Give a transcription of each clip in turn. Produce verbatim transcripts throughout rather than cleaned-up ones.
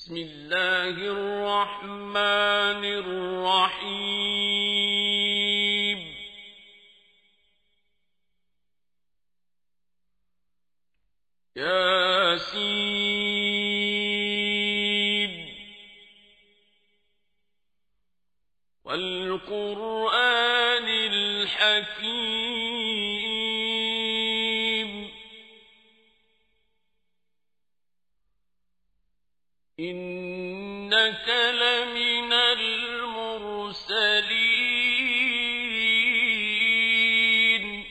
بسم الله الرحمن الرحيم ياسين والقرآن الحكيم إنك لمن المرسلين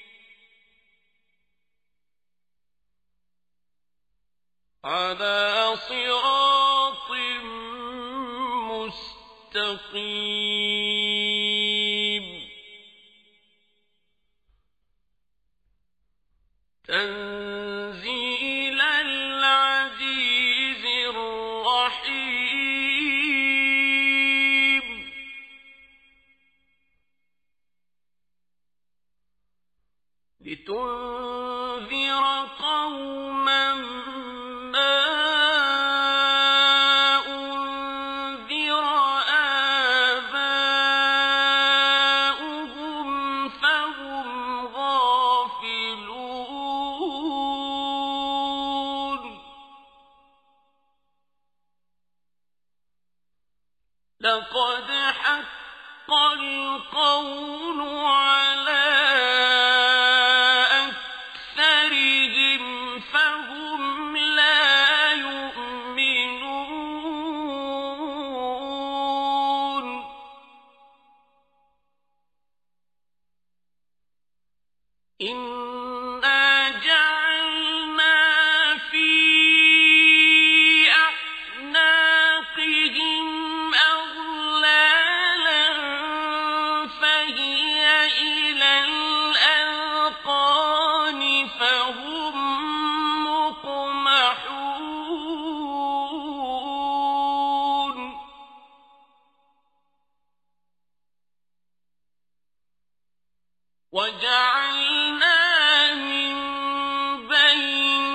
على صراط مستقيم تنزيل العزيز الرحيم لتنذر قوما ما أنذر آباؤهم فهم غافلون لقد حق القول على أكثرهم فهم لا يؤمنون إنا جعلنا في أعناقهم أغلالا فهي إلى الأذقان فهم مقمحون وجعلنا من بين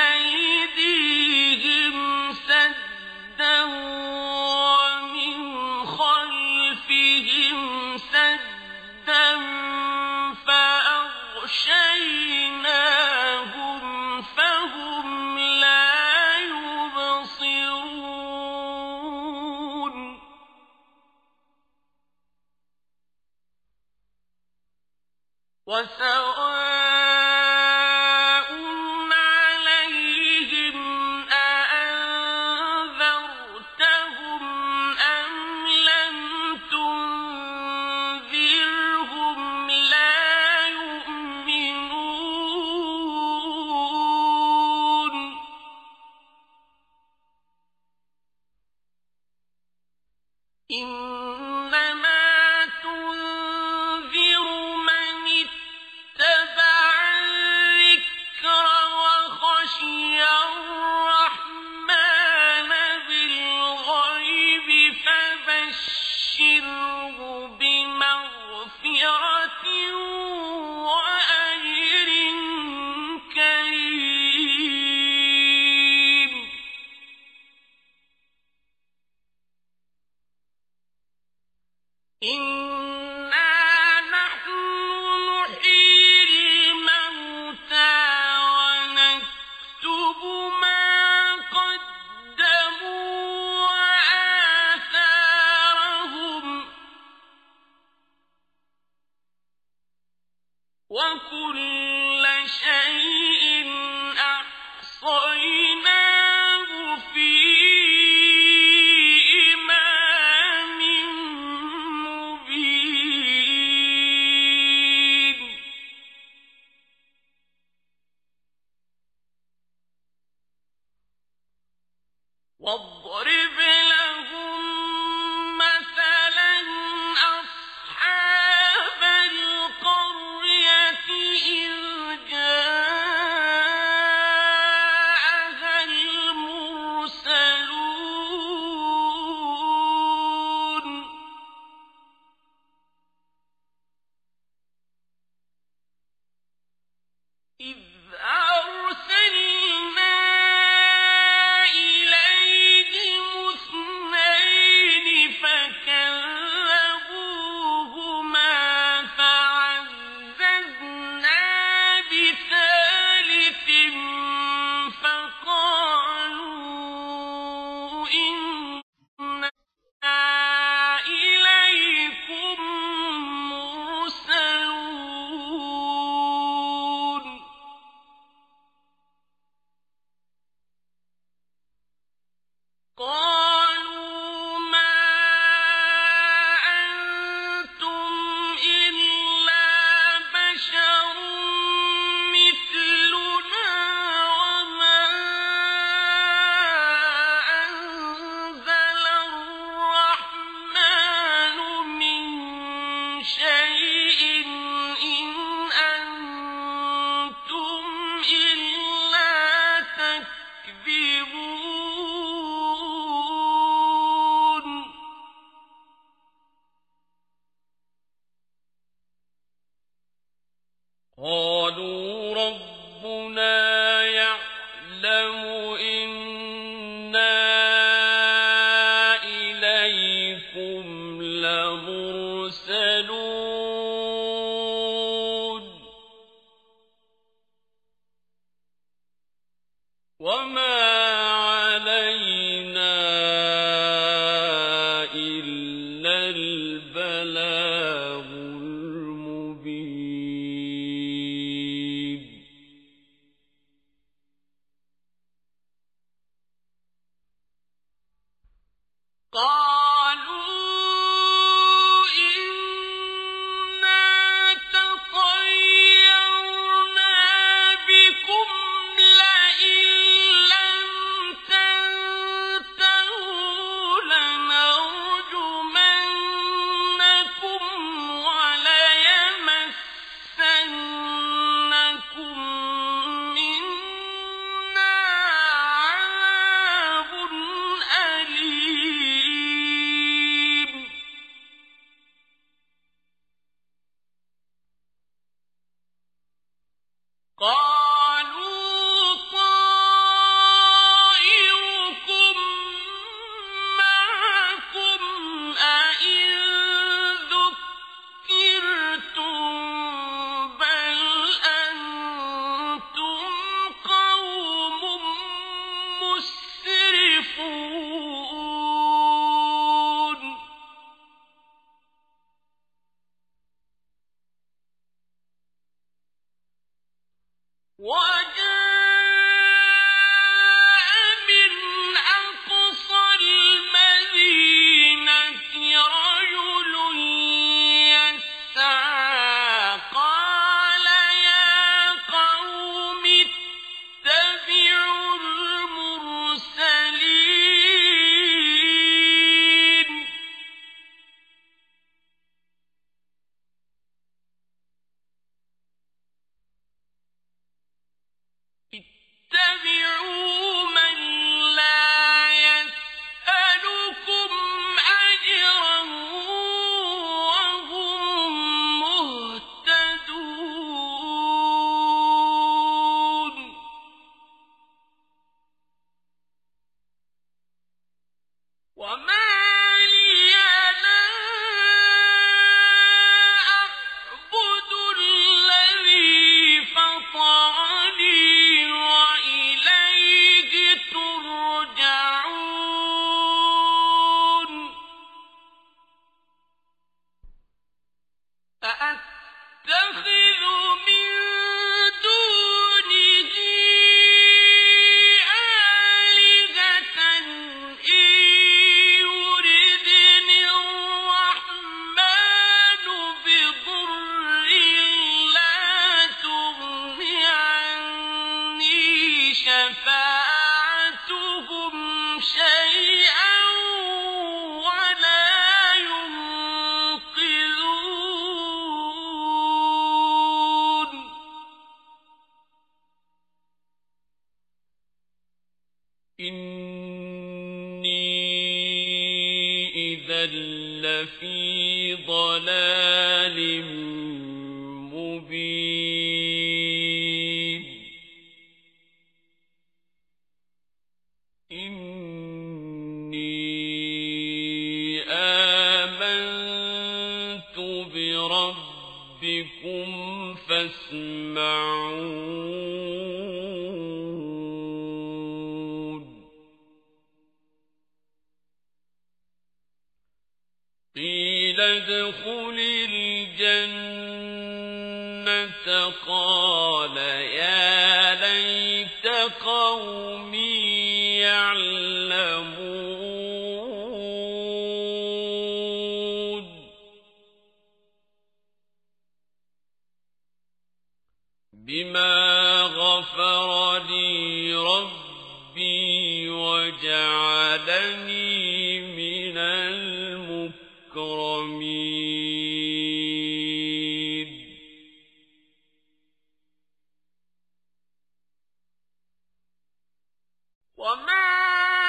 أيديهم سدا ومن خلفهم سدا فأغشيناهم فهم لا يبصرون وسواء عليهم أأنذرتهم أم لم تنذرهم لا يؤمنون إنما تنذر من اتبع الذكر وخشي الرحمن بالغيب فبشره بمغفرة وأجر كريم إنا نحن نحيي الموتى ونكتب ما قدموا وآثارهم وكل شيء أحصيناه في إمام مبين قالوا ما أنتم إلا بشر مثلنا وما أنزل الرحمن من شيء إن أنتم إلا تكذبون قالوا ربنا يعلم إنا إليكم لمرسلون وما علينا إلا البلاغ المبين قالوا إنا تطيرنا بكم لئن لم تنتهوا لنرجمنكم وليمسنكم منا عذاب أليم قالوا طائركم معكم أئن ذكرتم بل أنتم قوم مسرفون وجاء من أقصى المدينة رجل يسعى قال يا قوم اتبعوا المرسلين اتبعوا من لا يسألكم أجرا وهم مهتدون وما لي لا أعبد الذي فطرني وإليه ترجعون أأتخذ من دونه آلهة إن يردني الرحمن بضر لا تغن عني شفاعتهم شيئا ولا ينقذون إني إذا لفي ضلال مبين إني آمنت بربكم فاسمعون قيل ادخل الجنة قال يا ليت قومي يعلمون غفر لي ربي وجعلني من المكرمين وما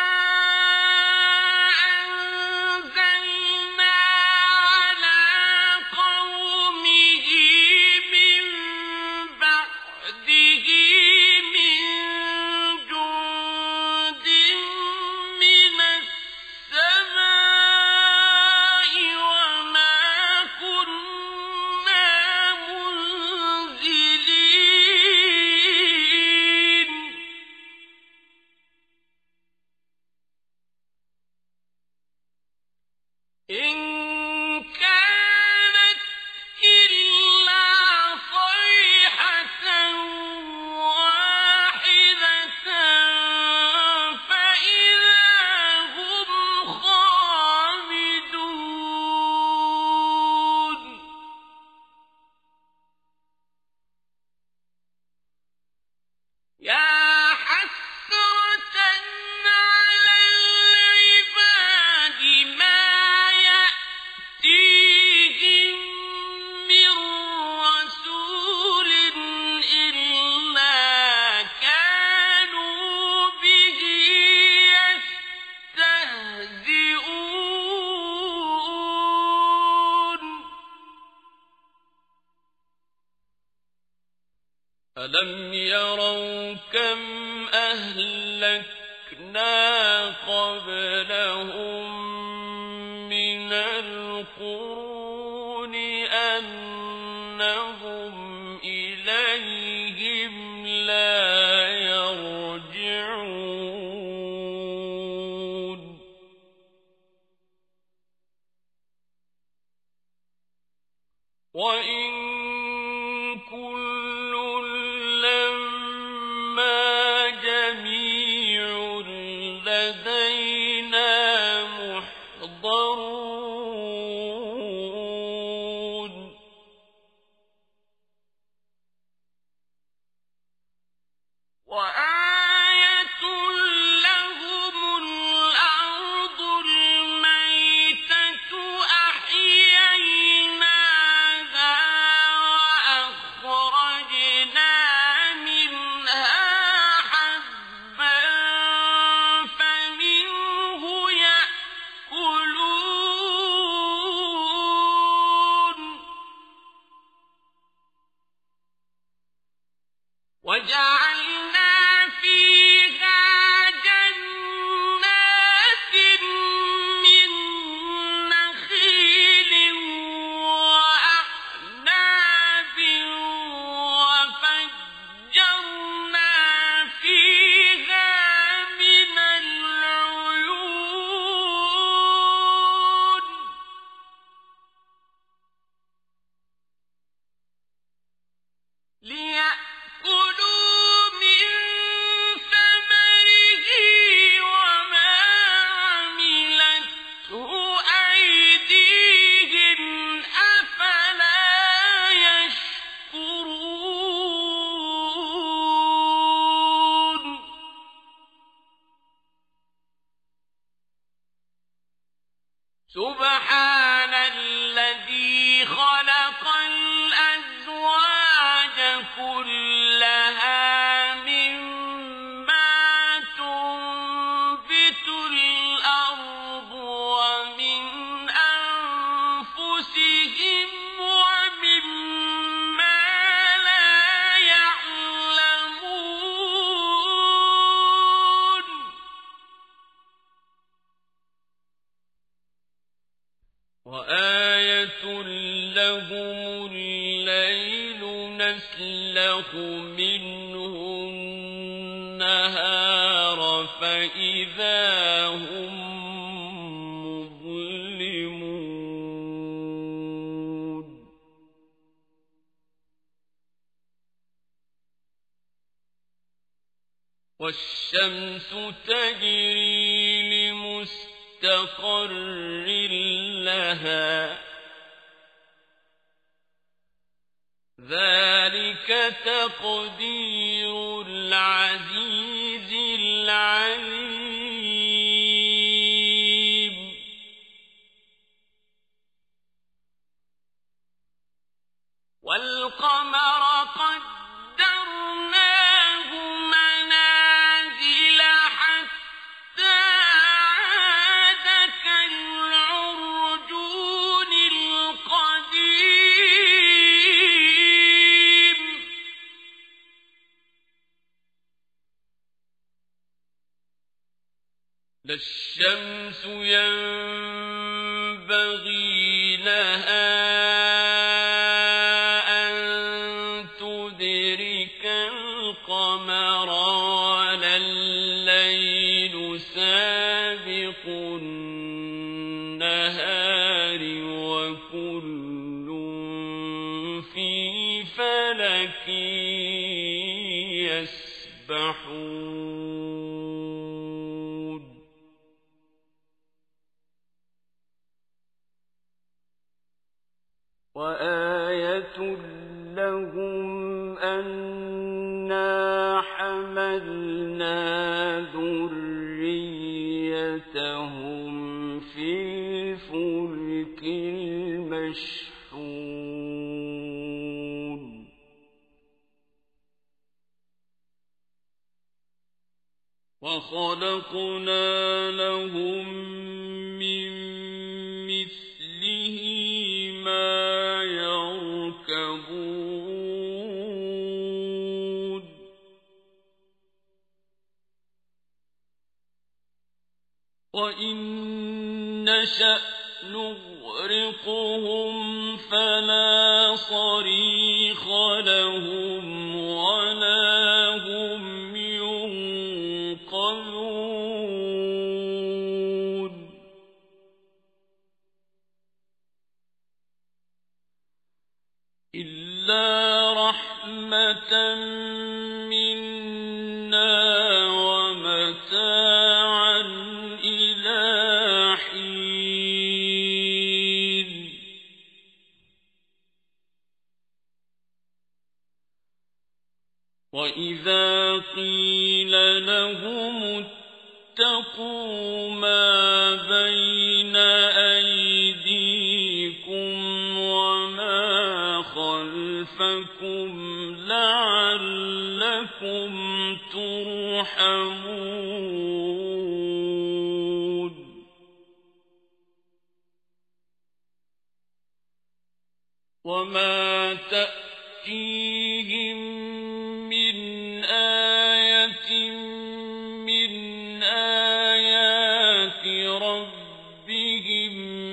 ألم يروا كم أهلكنا قبلهم من القرون أنهم إليهم لا يرجعون وإن وجعلنا فيها جنات من نخيل وأعناب وفجرنا فيها من العيون ليأكلوا من ثمره وما عملته أيديهم أفلا يشكرون سبحان الذي خلق الأزواج كلها مما تنبت الأرض ومن أنفسهم ومما لا يعلمون وآية لهم الليل نسلخ منه النهار فإذا هم مظلمون والشمس تجري لمستقر لها ذلك تقدير العزيز العليم والقمر قدرناه منازل حتى عاد كالعرجون القديم لا الشمس ينبغي لها القمر ولا الليل سابق النهار وكل في فلك يسبحون وآية لهم أنا حملنا ذريتهم في الفلك المشحون وخلقنا لهم من مثله ما يركبون وإن نشأ نغرقهم فلا صريخ لهم ولا هم ينقذون إلا رحمة منا ومتاعا إلى حين وإذا قيل لهم اتقوا ما بين أيديكم وما خلفكم لعلكم ترحمون وما تأتيهم من آية من آيات ربهم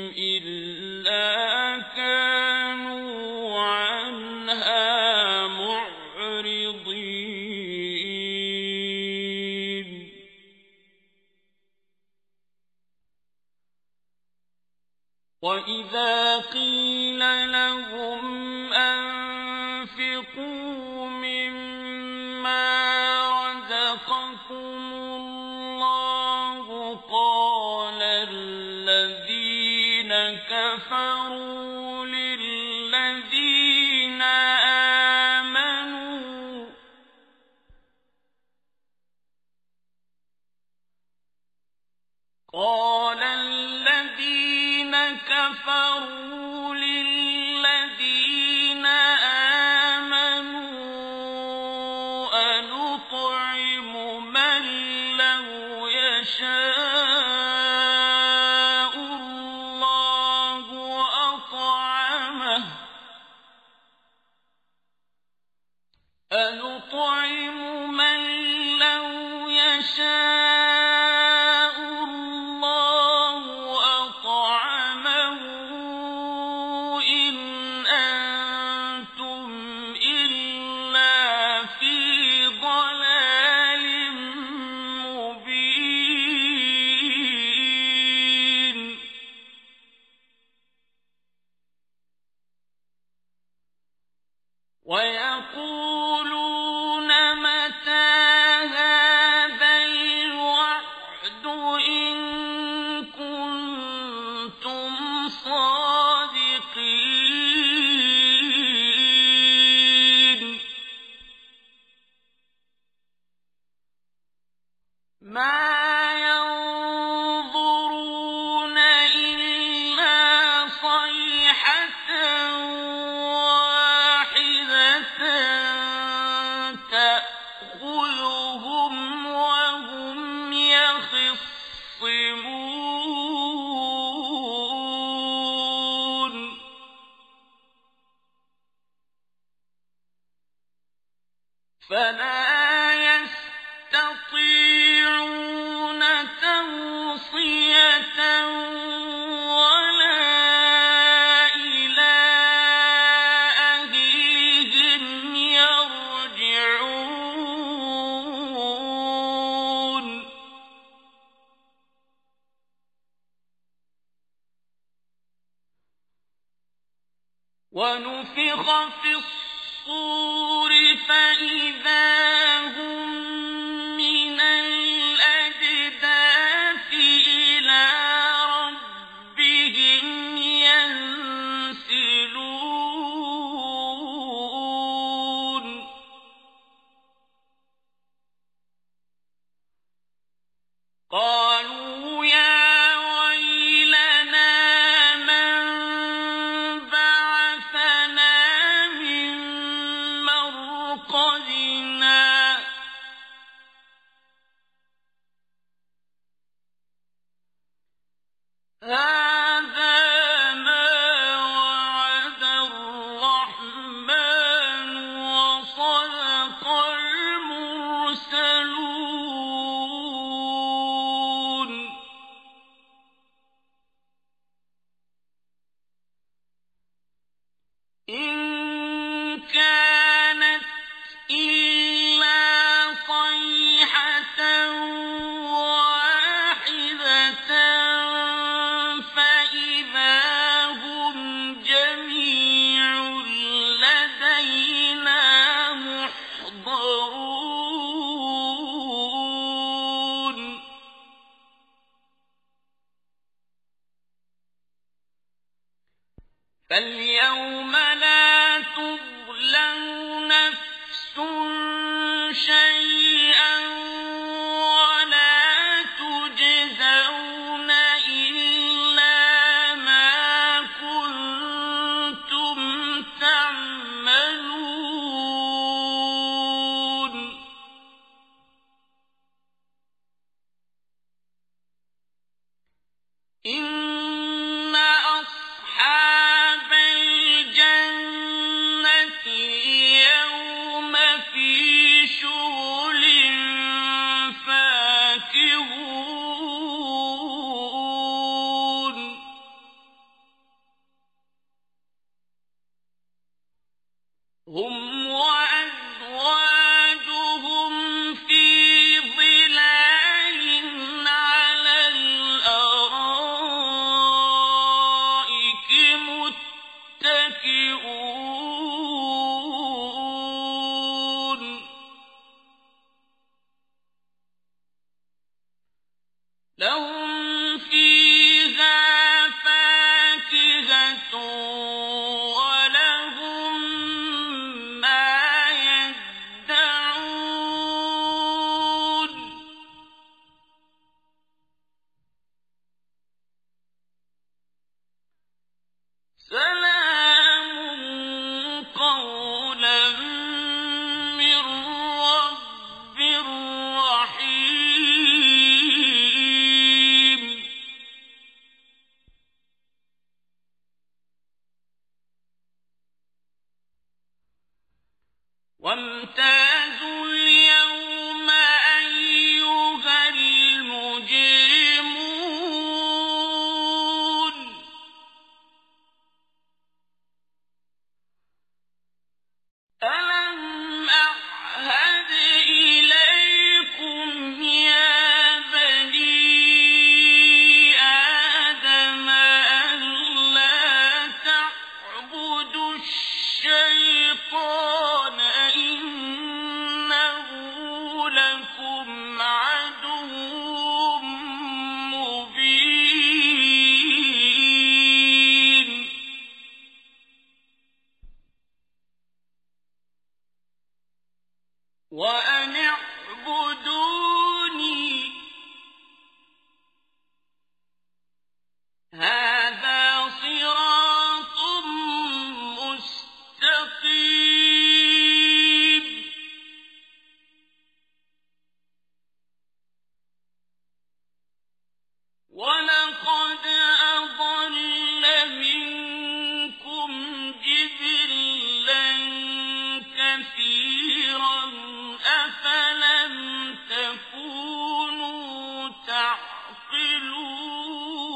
إلا كانوا عنها معرضين وإذا قيل لهم أنفقوا مما رزقكم الله قال الذين كفروا للذين آمنوا قال الذين كفروا للذين آمنوا أنطعم من لو يشاء الله أطعمه أنطعم من لو يشاء الله أطعمه ولا إلى أهلهم يرجعون ونفخ في الصور فإذا هم من الأجداث إلى ربهم ينسلون قالوا يا ويلنا من بعثنا من مرقدنا هذا ما وعد الرحمن وصدق المرسلون إن كانت إلا صيحة واحدة فإذا هم جميع لدينا محضرون فاليوم لا تظلم نفس شيئا ولا تجزون إلا ما كنتم تعملون إن أصحاب الجنة اليوم في شغل فاكهون هم وأزواجهم في ظلال على الأرائك متكئون لهم فيها فاكهة ولهم ما يدعون سلام قولا من رب رحيم وامتازوا اليوم أيها المجرمون ألم أعهد إليكم يا بني آدم ألا تعبدوا الشيطان إنه لكم عدو مبين وأن اعبدوني هذا صراط مستقيم ولقد أضل منكم جبلا كثيرا أفلم تكونوا تعقلون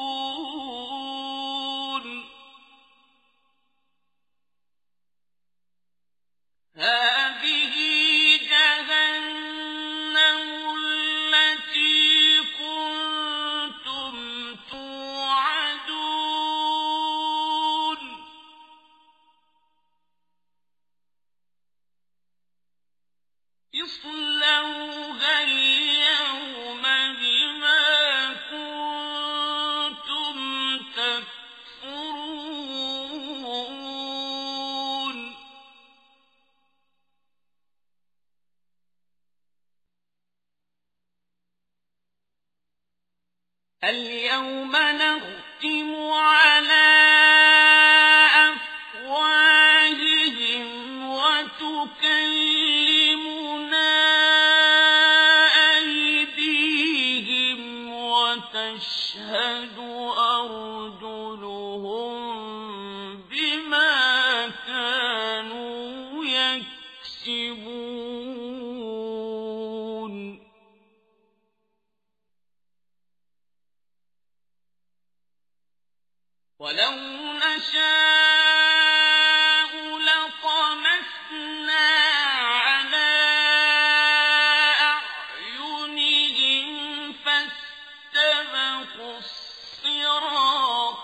اليوم نختم على أفواههم وتكلمنا أيديهم وتشهد أرجلهم بما كانوا يكسبون ولو نشاء لطمسنا على أعينهم فاستبقوا الصراط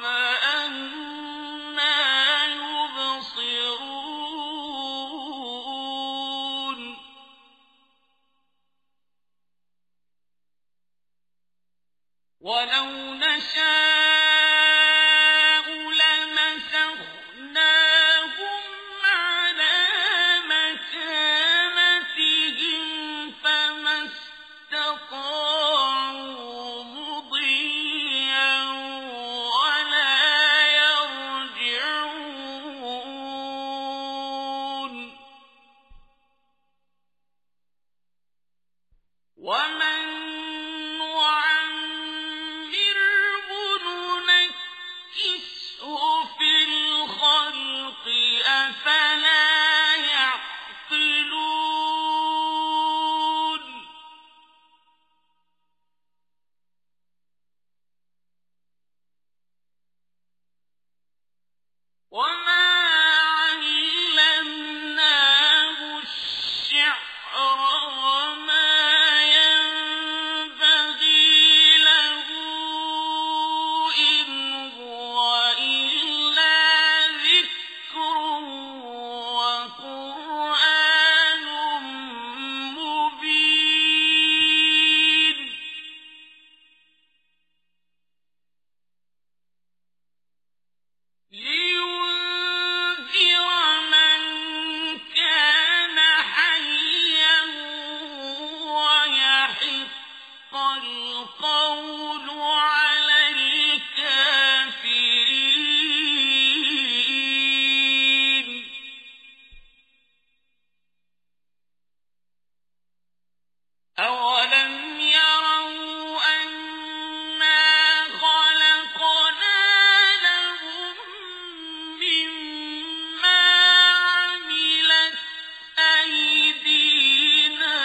فأنى يبصرون ولو نشاء ومن نعمره ننكسه في الخلق أفلا يعقلون وما علمناه الشعر القول على الكافرين أولم يروا أنا خلقنا لهم مما عملت أيدينا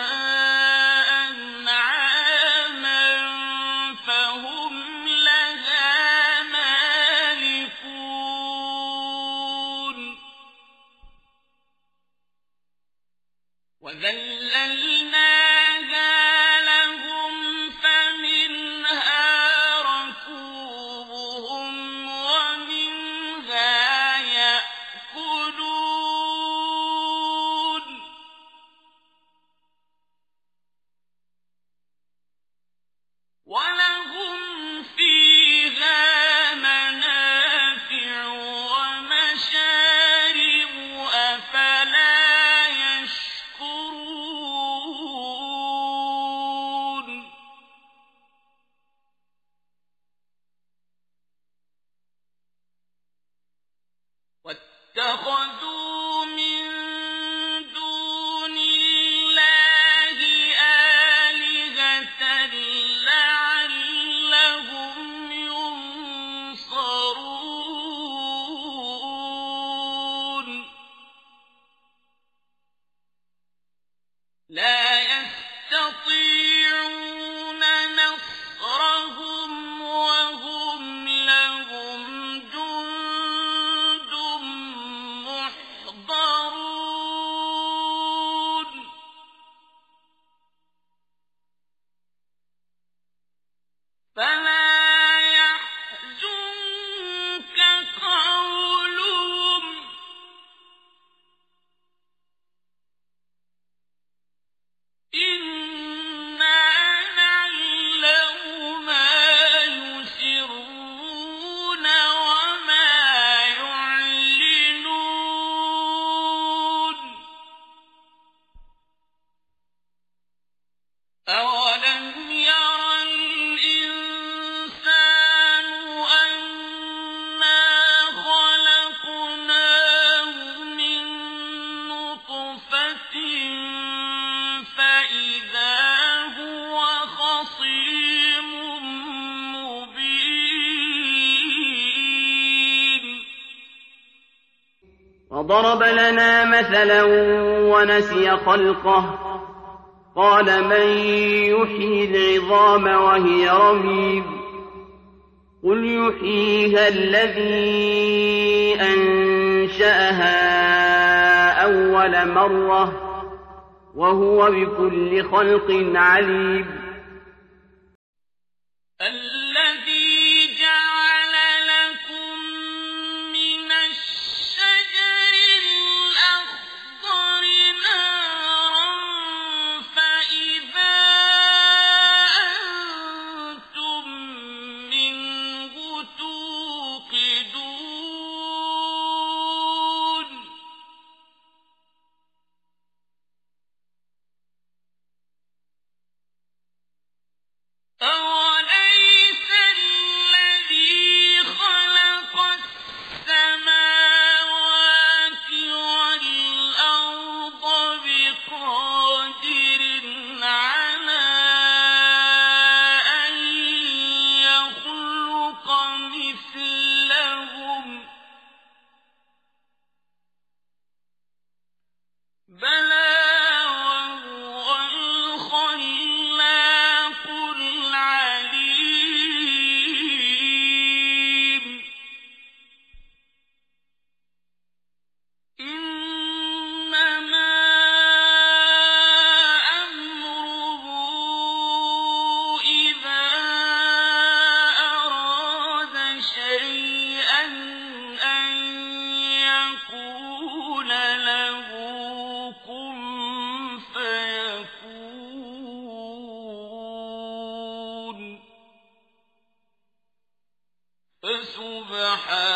وذللناها لهم فمنها ركوبهم ومنها يأكلون ولهم فيها منافع ومشارب أفلا واتخذوا من دون الله آلهة لعلهم ينصرون لا يستطيعون نصرهم وهم لهم جند محضرون وضرب لنا مثلا ونسي خلقه قال من يحيي العظام وهي رميم قل يحييها الذي أنشأها أول مرة وهو بكل خلق عليم. الذي جعل لكم من الشجر الأخضر نارا فإذا أنتم منه توقدون أوليس الذي خلق السماوات والأرض بقادر على أن يخلق مثلهم بلى وهو الخلاق العليم. إنما أمره إذا أراد شيئا أن يقول له كن فيكون. فسبحان